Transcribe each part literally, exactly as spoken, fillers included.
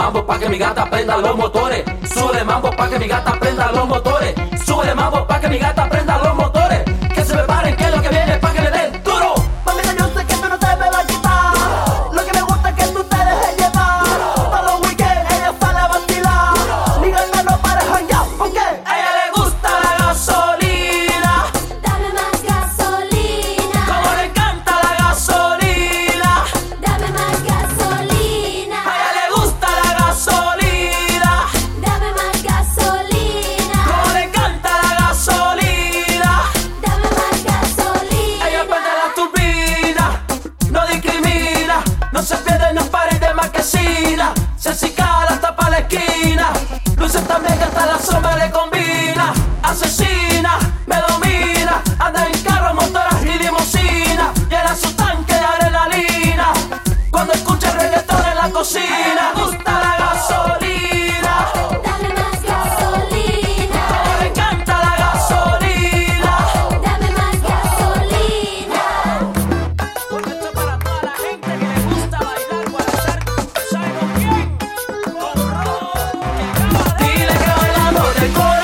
mambo pa' que mi gata prenda los motores. Sube mambo pa' que mi gata prenda los motores. Sube mambo pa' que mi gata prenda los motores. Que se preparen que lo que viene pa' que le den duro. Mamita, yo sé que tú no te me vas a quitar. Lo que me gusta es que tú te dejes llevar. Para los weekends ella sale a vacilar. Mi gata no para de janguear, ¿por qué? A ella le gusta la gasolina. Dame más gasolina. Como le encanta la gasolina. Dame más gasolina. A ella le gusta la gasolina. Dame más gasolina. Como le encanta la gasolina. Dame más gasolina. Ella prende la turbina, no discrimina, no se pierde en un party de marquesina. Se acicala hasta pa' la esquina, luces también que hasta la sombra le combina. Asesina, me domina, anda en carro, motoras y limusina. Llena su tanque de adrenalina, cuando escucha el reggaetón en la cocina. Le gusta la gasolina, Dame más gasolina. como le encanta la gasolina. Dame más gasolina. Esto es para toda la gente que le gusta bailar para hacer, ¿sabe con quién? Con Ron, que acaba de... Dile que bailando te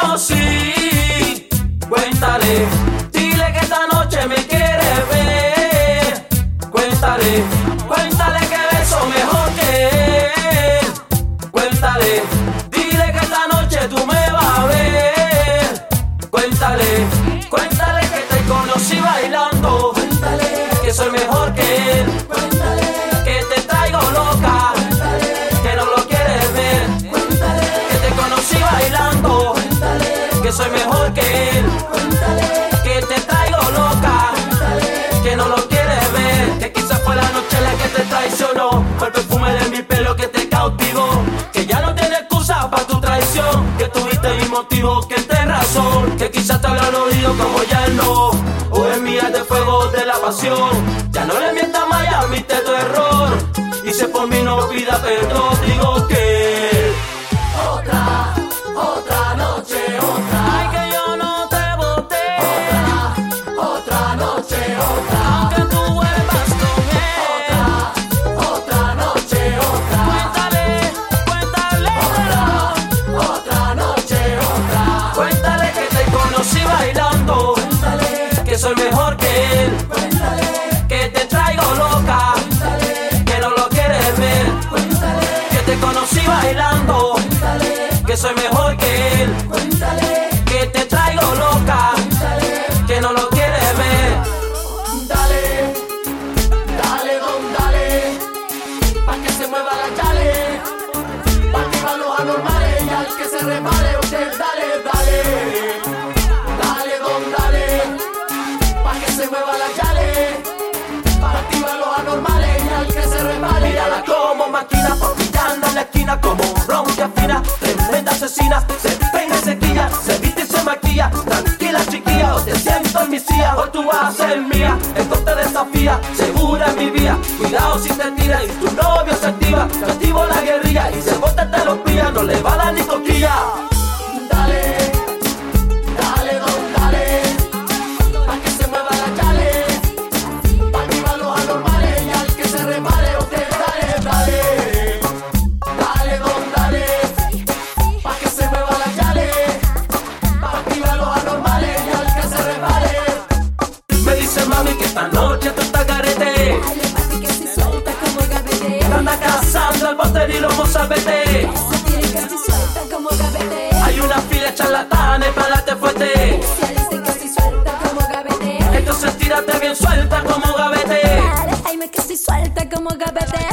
conocí. Cuéntale, dile que esta noche me quieres ver. Cuéntale, cuéntale que beso mejor que él. Cuéntale, dile que esta noche tú me vas a ver. Cuéntale, cuéntale que te conocí bailando. Cuéntale que soy mejor que él. Cuéntale que te traigo loca. Cuéntale que no lo quieres ver. Cuéntale que te conocí bailando. Cuéntale que soy mejor que él. Cuéntale que te traigo loca. Cuéntale que no lo quieres ver. Que quizás fue la noche la que te traicionó. Fue el perfume de mi pelo que te cautivó. Que ya no tiene excusa para tu traición. Que tuviste mi motivo, que te razón. Que quizás te habrán oído como ya él no. O es mía de fuego de la pasión. Ya no le mientas más, ya admite tu error. Y si por mí no pida perdón, digo que Otra, otra noche, otra. ay, que yo no te boté. Otra noche, otra. Aunque tú vuelvas con él. Otra noche, otra. Cuéntale, cuéntale. Otra noche, otra. Cuéntale que te conocí bailando. Que soy mejor que él. Que te traigo loca. Que no lo quieres ver. Que te conocí bailando. Que soy mejor que él. Que te traigo loca. Que no lo quieres ver. Dale, dale, don, dale. Pa' que se mueva la chale. Pa' activar los anormales y al que se repare usted, dale, dale. Dale, don, dale. Pa' que se mueva la chale. Pa' activar los anormales y al que se repare. Mírala como máquina, pillando en la esquina como bronca fina, tremenda asesina. Se peina y se quilla, se viste y se maquilla. Tranquila chiquilla, o te siento en mi silla. Hoy tú vas a ser mía, esto te desafía. Segura en mi vía, cuidado si te tira y tu novio se activa. Yo activo la guerrilla y se bota te los pilla. No le va a dar ni cosquilla. Dale, dale, don, dale. Pa' que se mueva la chale. Pa' activar los anormales y al que se repare usted, dale, dale. Dale, don, dale. Pa' que se mueva la chale. Pa' activar los anormales y al que se repare. Me dice mami que esta noche tú estás carete. Dale papi que si suelta como gavete. Anda cazando el bote y los mozalbete. Esa tiene que si suelta como gavete. Hay una fila de charlatanes para darte fuerte. Se alista que si suelta como gavete. Entonces tírate bien suelta como gavete. Dale Jaime que si suelta como gavete.